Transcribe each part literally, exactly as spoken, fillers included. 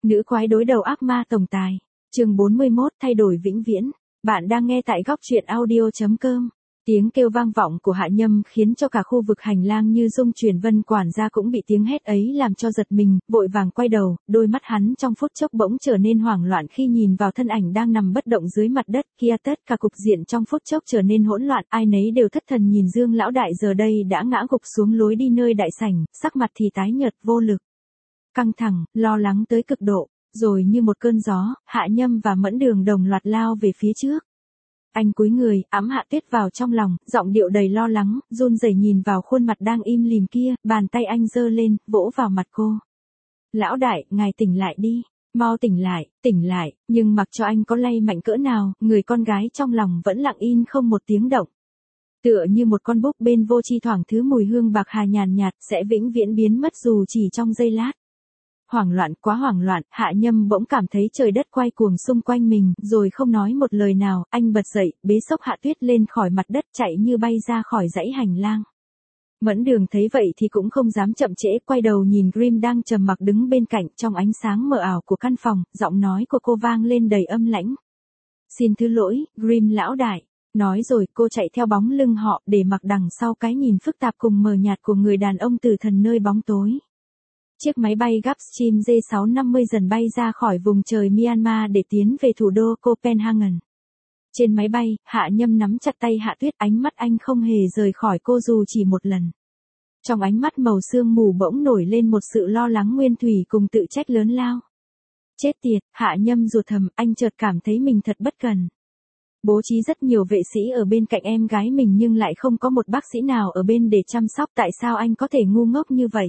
Nữ quái đối đầu ác ma tổng tài. Chương bốn mươi mốt thay đổi vĩnh viễn. Bạn đang nghe tại góc truyện audio chấm com. Tiếng kêu vang vọng của Hạ Nhâm khiến cho cả khu vực hành lang như rung chuyển, Vân quản gia cũng bị tiếng hét ấy làm cho giật mình, vội vàng quay đầu, đôi mắt hắn trong phút chốc bỗng trở nên hoảng loạn khi nhìn vào thân ảnh đang nằm bất động dưới mặt đất kia. Tất cả cục diện trong phút chốc trở nên hỗn loạn, ai nấy đều thất thần nhìn Dương lão đại giờ đây đã ngã gục xuống lối đi nơi đại sảnh, sắc mặt thì tái nhợt vô lực, căng thẳng, lo lắng tới cực độ. Rồi như một cơn gió, Hạ Nhâm và Mẫn Đường đồng loạt lao về phía trước. Anh cúi người, ẵm Hạ Tuyết vào trong lòng, giọng điệu đầy lo lắng, run rẩy nhìn vào khuôn mặt đang im lìm kia, bàn tay anh giơ lên, vỗ vào mặt cô. Lão đại, ngài tỉnh lại đi, mau tỉnh lại, tỉnh lại, nhưng mặc cho anh có lay mạnh cỡ nào, người con gái trong lòng vẫn lặng in không một tiếng động. Tựa như một con búp bên vô tri thoảng thứ mùi hương bạc hà nhàn nhạt sẽ vĩnh viễn biến mất dù chỉ trong giây lát. Hoảng loạn, quá hoảng loạn, Hạ Nhâm bỗng cảm thấy trời đất quay cuồng xung quanh mình, rồi không nói một lời nào, anh bật dậy, bế xốc Hạ Tuyết lên khỏi mặt đất, chạy như bay ra khỏi dãy hành lang. Mẫn Đường thấy vậy thì cũng không dám chậm trễ, quay đầu nhìn Grim đang trầm mặc đứng bên cạnh, trong ánh sáng mờ ảo của căn phòng, giọng nói của cô vang lên đầy âm lãnh. Xin thứ lỗi, Grim lão đại. Nói rồi cô chạy theo bóng lưng họ, để mặc đằng sau cái nhìn phức tạp cùng mờ nhạt của người đàn ông tử thần nơi bóng tối. Chiếc máy bay Gulfstream J sáu năm mươi dần bay ra khỏi vùng trời Myanmar để tiến về thủ đô Copenhagen. Trên máy bay, Hạ Nhâm nắm chặt tay Hạ Tuyết, ánh mắt anh không hề rời khỏi cô dù chỉ một lần. Trong ánh mắt màu sương mù bỗng nổi lên một sự lo lắng nguyên thủy cùng tự trách lớn lao. Chết tiệt, Hạ Nhâm ruột thầm, anh chợt cảm thấy mình thật bất cần. Bố trí rất nhiều vệ sĩ ở bên cạnh em gái mình nhưng lại không có một bác sĩ nào ở bên để chăm sóc, tại sao anh có thể ngu ngốc như vậy?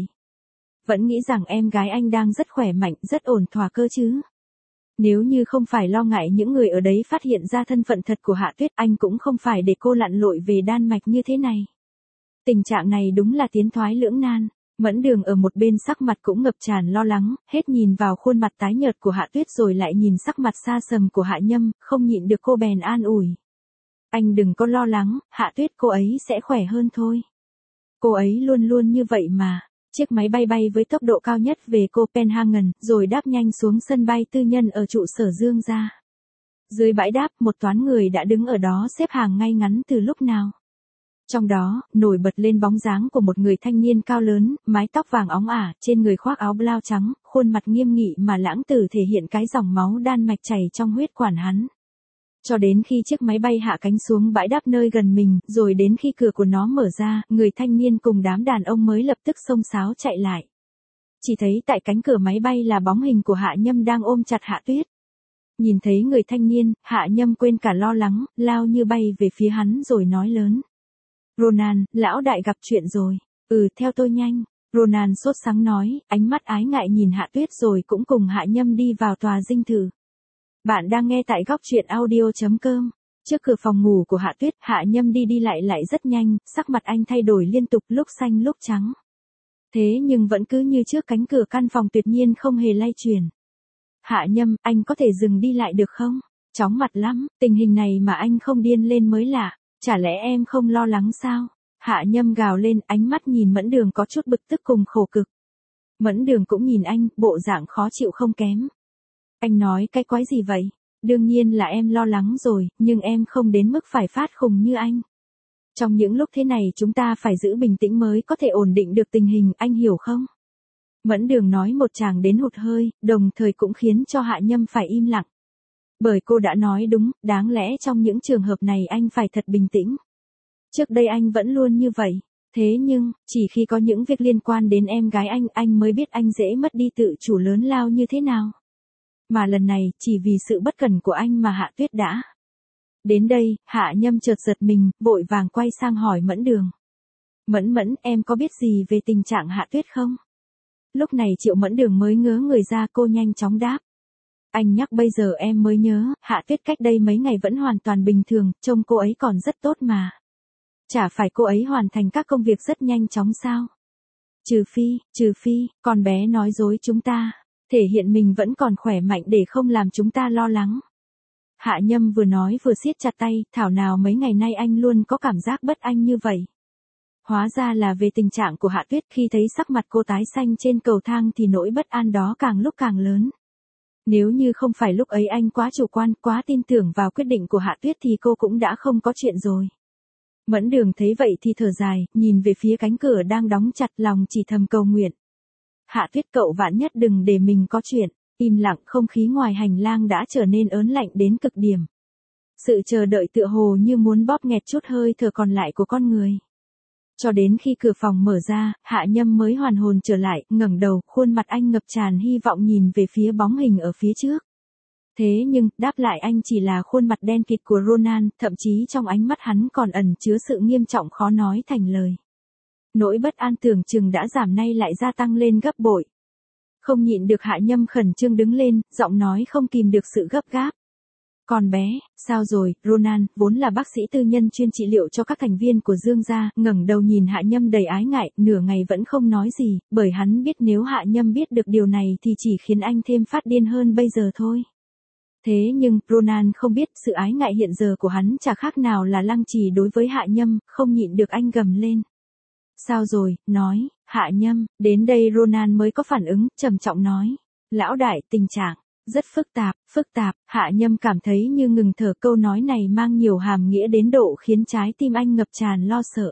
Vẫn nghĩ rằng em gái anh đang rất khỏe mạnh, rất ổn thỏa cơ chứ. Nếu như không phải lo ngại những người ở đấy phát hiện ra thân phận thật của Hạ Tuyết, anh cũng không phải để cô lặn lội về Đan Mạch như thế này. Tình trạng này đúng là tiến thoái lưỡng nan. Mẫn Đường ở một bên sắc mặt cũng ngập tràn lo lắng, hết nhìn vào khuôn mặt tái nhợt của Hạ Tuyết rồi lại nhìn sắc mặt xa sầm của Hạ Nhâm, không nhịn được cô bèn an ủi. Anh đừng có lo lắng, Hạ Tuyết cô ấy sẽ khỏe hơn thôi. Cô ấy luôn luôn như vậy mà. Chiếc máy bay bay với tốc độ cao nhất về Copenhagen, rồi đáp nhanh xuống sân bay tư nhân ở trụ sở Dương gia. Dưới bãi đáp, một toán người đã đứng ở đó xếp hàng ngay ngắn từ lúc nào. Trong đó, nổi bật lên bóng dáng của một người thanh niên cao lớn, mái tóc vàng óng ả, trên người khoác áo blau trắng, khuôn mặt nghiêm nghị mà lãng tử thể hiện cái dòng máu Đan Mạch chảy trong huyết quản hắn. Cho đến khi chiếc máy bay hạ cánh xuống bãi đáp nơi gần mình, rồi đến khi cửa của nó mở ra, người thanh niên cùng đám đàn ông mới lập tức xông xáo chạy lại. Chỉ thấy tại cánh cửa máy bay là bóng hình của Hạ Nhâm đang ôm chặt Hạ Tuyết. Nhìn thấy người thanh niên, Hạ Nhâm quên cả lo lắng, lao như bay về phía hắn rồi nói lớn. Ronan, lão đại gặp chuyện rồi. Ừ, theo tôi nhanh. Ronan sốt sắng nói, ánh mắt ái ngại nhìn Hạ Tuyết rồi cũng cùng Hạ Nhâm đi vào tòa dinh thự. Bạn đang nghe tại góc truyện audio chấm com. Trước cửa phòng ngủ của Hạ Tuyết, Hạ Nhâm đi đi lại lại rất nhanh, sắc mặt anh thay đổi liên tục, lúc xanh lúc trắng. Thế nhưng vẫn cứ như trước, cánh cửa căn phòng tuyệt nhiên không hề lay chuyển. Hạ Nhâm, anh có thể dừng đi lại được không? Chóng mặt lắm, tình hình này mà anh không điên lên mới lạ. Chả lẽ em không lo lắng sao? Hạ Nhâm gào lên, ánh mắt nhìn Mẫn Đường có chút bực tức cùng khổ cực. Mẫn Đường cũng nhìn anh, bộ dạng khó chịu không kém. Anh nói cái quái gì vậy? Đương nhiên là em lo lắng rồi, nhưng em không đến mức phải phát khùng như anh. Trong những lúc thế này chúng ta phải giữ bình tĩnh mới có thể ổn định được tình hình, anh hiểu không? Mẫn Đường nói một tràng đến hụt hơi, đồng thời cũng khiến cho Hạ Nhâm phải im lặng. Bởi cô đã nói đúng, đáng lẽ trong những trường hợp này anh phải thật bình tĩnh. Trước đây anh vẫn luôn như vậy. Thế nhưng, chỉ khi có những việc liên quan đến em gái anh, anh mới biết anh dễ mất đi tự chủ lớn lao như thế nào. Mà lần này, chỉ vì sự bất cẩn của anh mà Hạ Tuyết đã. Đến đây, Hạ Nhâm chợt giật mình, vội vàng quay sang hỏi Mẫn Đường. Mẫn Mẫn, em có biết gì về tình trạng Hạ Tuyết không? Lúc này Triệu Mẫn Đường mới ngớ người ra, cô nhanh chóng đáp. Anh nhắc bây giờ em mới nhớ, Hạ Tuyết cách đây mấy ngày vẫn hoàn toàn bình thường, trông cô ấy còn rất tốt mà. Chả phải cô ấy hoàn thành các công việc rất nhanh chóng sao? Trừ phi, trừ phi, con bé nói dối chúng ta. Thể hiện mình vẫn còn khỏe mạnh để không làm chúng ta lo lắng. Hạ Nhâm vừa nói vừa siết chặt tay, thảo nào mấy ngày nay anh luôn có cảm giác bất an như vậy. Hóa ra là về tình trạng của Hạ Tuyết, khi thấy sắc mặt cô tái xanh trên cầu thang thì nỗi bất an đó càng lúc càng lớn. Nếu như không phải lúc ấy anh quá chủ quan, quá tin tưởng vào quyết định của Hạ Tuyết thì cô cũng đã không có chuyện rồi. Mẫn Đường thấy vậy thì thở dài, nhìn về phía cánh cửa đang đóng chặt, lòng chỉ thầm cầu nguyện. Hạ Tuyết, cậu vạn nhất đừng để mình có chuyện. Im lặng, không khí ngoài hành lang đã trở nên ớn lạnh đến cực điểm. Sự chờ đợi tựa hồ như muốn bóp nghẹt chút hơi thở còn lại của con người. Cho đến khi cửa phòng mở ra, Hạ Nhâm mới hoàn hồn trở lại, ngẩng đầu, khuôn mặt anh ngập tràn hy vọng nhìn về phía bóng hình ở phía trước. Thế nhưng, đáp lại anh chỉ là khuôn mặt đen kịt của Ronan, thậm chí trong ánh mắt hắn còn ẩn chứa sự nghiêm trọng khó nói thành lời. Nỗi bất an tưởng chừng đã giảm nay lại gia tăng lên gấp bội. Không nhịn được Hạ Nhâm khẩn trương đứng lên, giọng nói không kìm được sự gấp gáp. Con bé, sao rồi? Ronan, vốn là bác sĩ tư nhân chuyên trị liệu cho các thành viên của Dương gia, ngẩng đầu nhìn Hạ Nhâm đầy ái ngại, nửa ngày vẫn không nói gì, bởi hắn biết nếu Hạ Nhâm biết được điều này thì chỉ khiến anh thêm phát điên hơn bây giờ thôi. Thế nhưng, Ronan không biết sự ái ngại hiện giờ của hắn chả khác nào là lăng trì đối với Hạ Nhâm, không nhịn được anh gầm lên. Sao rồi, nói, Hạ Nhâm, đến đây Ronan mới có phản ứng, trầm trọng nói. Lão đại, tình trạng rất phức tạp, phức tạp, Hạ Nhâm cảm thấy như ngừng thở, câu nói này mang nhiều hàm nghĩa đến độ khiến trái tim anh ngập tràn lo sợ.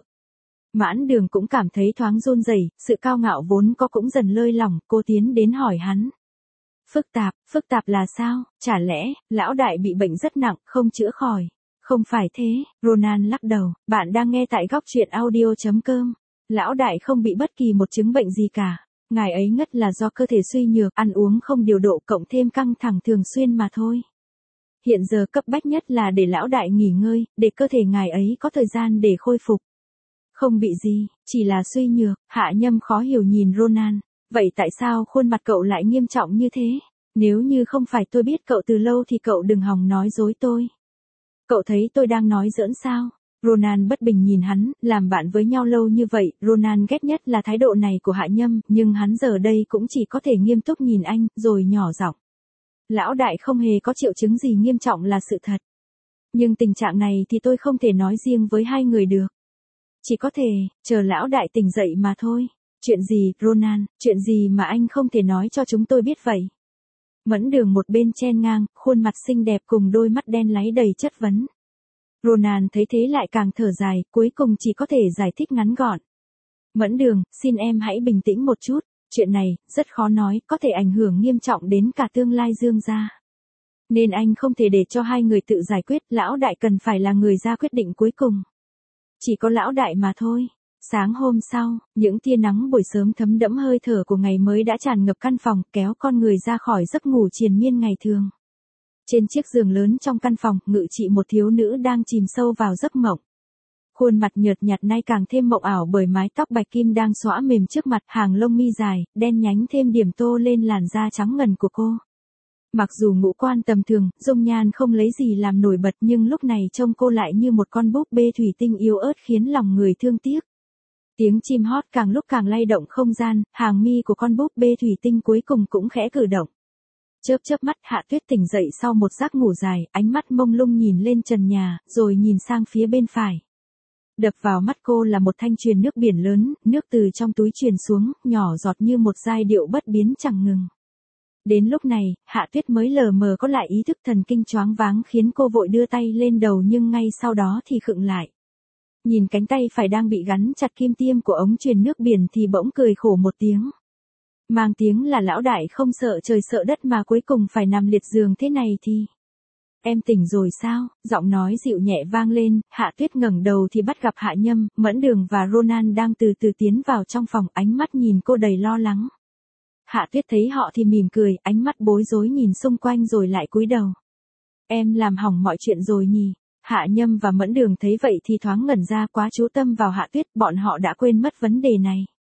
Mãn Đường cũng cảm thấy thoáng run rẩy, sự cao ngạo vốn có cũng dần lơi lỏng, cô tiến đến hỏi hắn. Phức tạp, phức tạp là sao, chả lẽ, lão đại bị bệnh rất nặng, không chữa khỏi. Không phải thế, Ronan lắc đầu, bạn đang nghe tại góc truyện audio chấm com. Lão đại không bị bất kỳ một chứng bệnh gì cả. Ngài ấy ngất là do cơ thể suy nhược, ăn uống không điều độ cộng thêm căng thẳng thường xuyên mà thôi. Hiện giờ cấp bách nhất là để lão đại nghỉ ngơi, để cơ thể ngài ấy có thời gian để khôi phục. Không bị gì, chỉ là suy nhược. Hạ Nhâm khó hiểu nhìn Ronan. Vậy tại sao khuôn mặt cậu lại nghiêm trọng như thế? Nếu như không phải tôi biết cậu từ lâu thì cậu đừng hòng nói dối tôi. Cậu thấy tôi đang nói giỡn sao? Ronan bất bình nhìn hắn, làm bạn với nhau lâu như vậy, Ronan ghét nhất là thái độ này của Hạ Nhâm, nhưng hắn giờ đây cũng chỉ có thể nghiêm túc nhìn anh, rồi nhỏ giọng. Lão đại không hề có triệu chứng gì nghiêm trọng là sự thật. Nhưng tình trạng này thì tôi không thể nói riêng với hai người được. Chỉ có thể, chờ lão đại tỉnh dậy mà thôi. Chuyện gì, Ronan, chuyện gì mà anh không thể nói cho chúng tôi biết vậy? Mẫn Đường một bên chen ngang, khuôn mặt xinh đẹp cùng đôi mắt đen láy đầy chất vấn. Ronan thấy thế lại càng thở dài, cuối cùng chỉ có thể giải thích ngắn gọn. Mẫn Đường, xin em hãy bình tĩnh một chút, chuyện này, rất khó nói, có thể ảnh hưởng nghiêm trọng đến cả tương lai Dương gia. Nên anh không thể để cho hai người tự giải quyết, lão đại cần phải là người ra quyết định cuối cùng. Chỉ có lão đại mà thôi. Sáng hôm sau, những tia nắng buổi sớm thấm đẫm hơi thở của ngày mới đã tràn ngập căn phòng, kéo con người ra khỏi giấc ngủ triền miên ngày thường. Trên chiếc giường lớn trong căn phòng, ngự trị một thiếu nữ đang chìm sâu vào giấc mộng. Khuôn mặt nhợt nhạt nay càng thêm mộng ảo bởi mái tóc bạch kim đang xõa mềm trước mặt, hàng lông mi dài, đen nhánh thêm điểm tô lên làn da trắng ngần của cô. Mặc dù ngũ quan tầm thường, dung nhan không lấy gì làm nổi bật nhưng lúc này trông cô lại như một con búp bê thủy tinh yếu ớt khiến lòng người thương tiếc. Tiếng chim hót càng lúc càng lay động không gian, hàng mi của con búp bê thủy tinh cuối cùng cũng khẽ cử động. Chớp chớp mắt, Hạ Tuyết tỉnh dậy sau một giấc ngủ dài, ánh mắt mông lung nhìn lên trần nhà, rồi nhìn sang phía bên phải. Đập vào mắt cô là một thanh chuyền nước biển lớn, nước từ trong túi truyền xuống, nhỏ giọt như một giai điệu bất biến chẳng ngừng. Đến lúc này, Hạ Tuyết mới lờ mờ có lại ý thức, thần kinh choáng váng khiến cô vội đưa tay lên đầu nhưng ngay sau đó thì khựng lại. Nhìn cánh tay phải đang bị gắn chặt kim tiêm của ống truyền nước biển thì bỗng cười khổ một tiếng. Mang tiếng là lão đại không sợ trời sợ đất mà cuối cùng phải nằm liệt giường thế này thì... Em tỉnh rồi sao? Giọng nói dịu nhẹ vang lên, Hạ Tuyết ngẩng đầu thì bắt gặp Hạ Nhâm, Mẫn Đường và Ronan đang từ từ tiến vào trong phòng, ánh mắt nhìn cô đầy lo lắng. Hạ Tuyết thấy họ thì mỉm cười, ánh mắt bối rối nhìn xung quanh rồi lại cúi đầu. Em làm hỏng mọi chuyện rồi nhỉ? Hạ Nhâm và Mẫn Đường thấy vậy thì thoáng ngẩn ra, quá chú tâm vào Hạ Tuyết, bọn họ đã quên mất vấn đề này.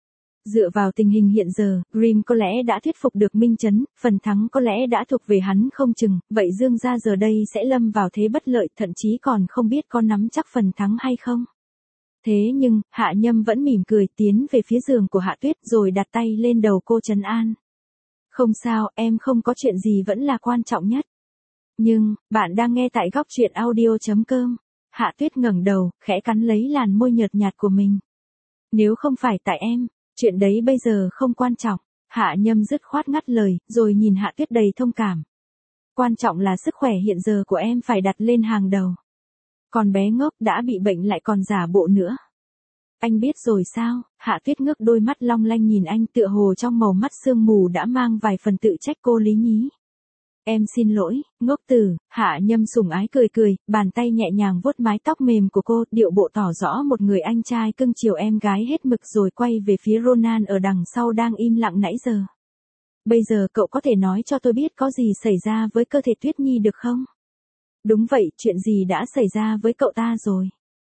Dựa vào tình hình hiện giờ, Grimm có lẽ đã thuyết phục được Minh Chấn, phần thắng có lẽ đã thuộc về hắn không chừng, vậy Dương gia giờ đây sẽ lâm vào thế bất lợi, thậm chí còn không biết có nắm chắc phần thắng hay không. Thế nhưng, Hạ Nhâm vẫn mỉm cười tiến về phía giường của Hạ Tuyết rồi đặt tay lên đầu cô trấn an. Không sao, em không có chuyện gì vẫn là quan trọng nhất. Nhưng, bạn đang nghe tại góc truyện audio chấm com. Hạ Tuyết ngẩng đầu, khẽ cắn lấy làn môi nhợt nhạt của mình. Nếu không phải tại em, chuyện đấy bây giờ không quan trọng. Hạ Nhâm dứt khoát ngắt lời, rồi nhìn Hạ Tuyết đầy thông cảm. Quan trọng là sức khỏe hiện giờ của em phải đặt lên hàng đầu. Còn bé ngốc đã bị bệnh lại còn giả bộ nữa. Anh biết rồi sao? Hạ Tuyết ngước đôi mắt long lanh nhìn anh, tựa hồ trong màu mắt sương mù đã mang vài phần tự trách cô lý nhí. Em xin lỗi, ngốc tử. Hạ Nhâm sủng ái cười cười, bàn tay nhẹ nhàng vuốt mái tóc mềm của cô, điệu bộ tỏ rõ một người anh trai cưng chiều em gái hết mực, rồi quay về phía Ronan ở đằng sau đang im lặng nãy giờ. Bây giờ cậu có thể nói cho tôi biết có gì xảy ra với cơ thể Tuyết Nhi được không? Đúng vậy, chuyện gì đã xảy ra với cậu ta rồi?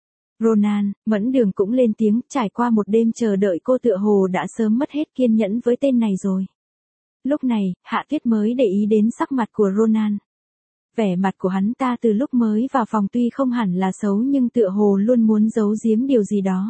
Ronan, Mẫn Đường cũng lên tiếng, trải qua một đêm chờ đợi cô tựa hồ đã sớm mất hết kiên nhẫn với tên này rồi. Lúc này, Hạ Tuyết mới để ý đến sắc mặt của Ronan. Vẻ mặt của hắn ta từ lúc mới vào phòng tuy không hẳn là xấu nhưng tựa hồ luôn muốn giấu giếm điều gì đó.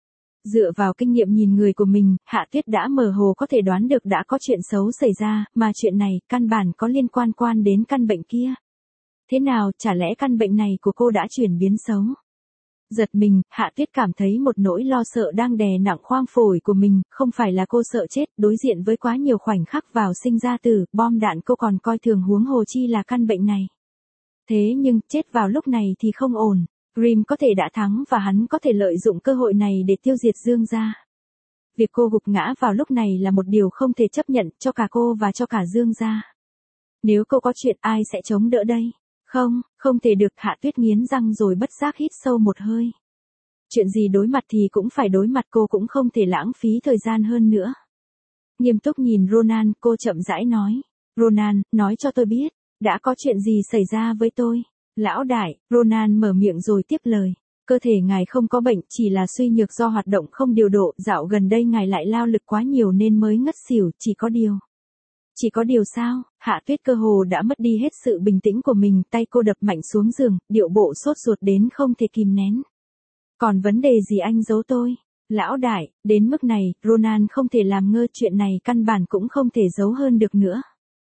Dựa vào kinh nghiệm nhìn người của mình, Hạ Tuyết đã mơ hồ có thể đoán được đã có chuyện xấu xảy ra, mà chuyện này căn bản có liên quan quan đến căn bệnh kia. Thế nào, chả lẽ căn bệnh này của cô đã chuyển biến xấu? Giật mình, Hạ Tuyết cảm thấy một nỗi lo sợ đang đè nặng khoang phổi của mình, không phải là cô sợ chết, đối diện với quá nhiều khoảnh khắc vào sinh ra tử, bom đạn cô còn coi thường, huống hồ chi là căn bệnh này. Thế nhưng, chết vào lúc này thì không ổn. Grimm có thể đã thắng và hắn có thể lợi dụng cơ hội này để tiêu diệt Dương gia. Việc cô gục ngã vào lúc này là một điều không thể chấp nhận cho cả cô và cho cả Dương gia. Nếu cô có chuyện ai sẽ chống đỡ đây? Không, không thể được. Hạ Tuyết nghiến răng rồi bất giác hít sâu một hơi. Chuyện gì đối mặt thì cũng phải đối mặt, cô cũng không thể lãng phí thời gian hơn nữa. Nghiêm túc nhìn Ronan, cô chậm rãi nói. Ronan, nói cho tôi biết, đã có chuyện gì xảy ra với tôi? Lão đại, Ronan mở miệng rồi tiếp lời. Cơ thể ngài không có bệnh, chỉ là suy nhược do hoạt động không điều độ, dạo gần đây ngài lại lao lực quá nhiều nên mới ngất xỉu, chỉ có điều. Chỉ có điều sao? Hạ Tuyết cơ hồ đã mất đi hết sự bình tĩnh của mình, tay cô đập mạnh xuống giường, điệu bộ sốt ruột đến không thể kìm nén. Còn vấn đề gì anh giấu tôi? Lão đại, đến mức này, Ronan không thể làm ngơ, chuyện này căn bản cũng không thể giấu hơn được nữa.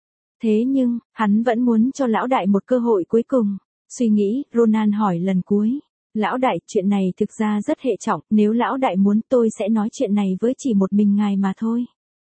Thế nhưng, hắn vẫn muốn cho lão đại một cơ hội cuối cùng. Suy nghĩ, Ronan hỏi lần cuối. Lão đại, chuyện này thực ra rất hệ trọng, nếu lão đại muốn tôi sẽ nói chuyện này với chỉ một mình ngài mà thôi.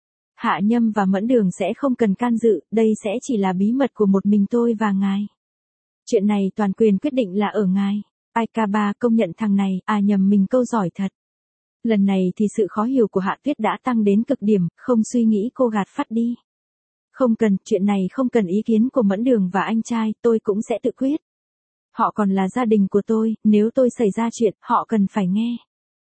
Hạ Nhâm và Mẫn Đường sẽ không cần can dự, đây sẽ chỉ là bí mật của một mình tôi và ngài. Chuyện này toàn quyền quyết định là ở ngài. Ai ca ba công nhận thằng này, à nhầm mình câu giỏi thật. Lần này thì sự khó hiểu của Hạ Tuyết đã tăng đến cực điểm, không suy nghĩ cô gạt phát đi. Không cần, chuyện này không cần ý kiến của Mẫn Đường và anh trai, tôi cũng sẽ tự quyết. Họ còn là gia đình của tôi, nếu tôi xảy ra chuyện, họ cần phải nghe.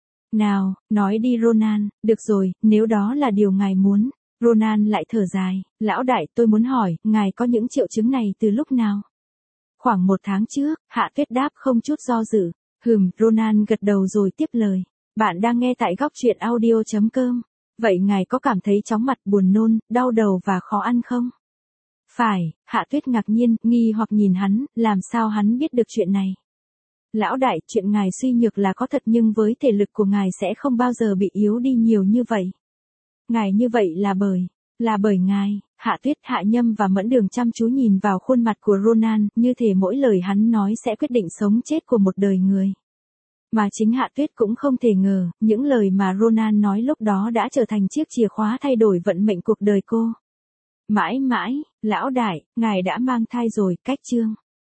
Nào, nói đi Ronan, được rồi, nếu đó là điều ngài muốn. Ronan lại thở dài, lão đại, tôi muốn hỏi, ngài có những triệu chứng này từ lúc nào? Khoảng một tháng trước, Hạ Tuyết đáp không chút do dự. Hừm, Ronan gật đầu rồi tiếp lời. Bạn đang nghe tại góc truyện audio chấm com. Vậy ngài có cảm thấy chóng mặt, buồn nôn, đau đầu và khó ăn không? Phải, Hạ Tuyết ngạc nhiên, nghi hoặc nhìn hắn, làm sao hắn biết được chuyện này? Lão đại, chuyện ngài suy nhược là có thật nhưng với thể lực của ngài sẽ không bao giờ bị yếu đi nhiều như vậy. Ngài như vậy là bởi, là bởi ngài. Hạ Tuyết, Hạ Nhâm và Mẫn Đường chăm chú nhìn vào khuôn mặt của Ronan, như thể mỗi lời hắn nói sẽ quyết định sống chết của một đời người. Mà chính Hạ Tuyết cũng không thể ngờ, những lời mà Ronan nói lúc đó đã trở thành chiếc chìa khóa thay đổi vận mệnh cuộc đời cô. Mãi mãi, lão đại, ngài đã mang thai rồi, cách chương.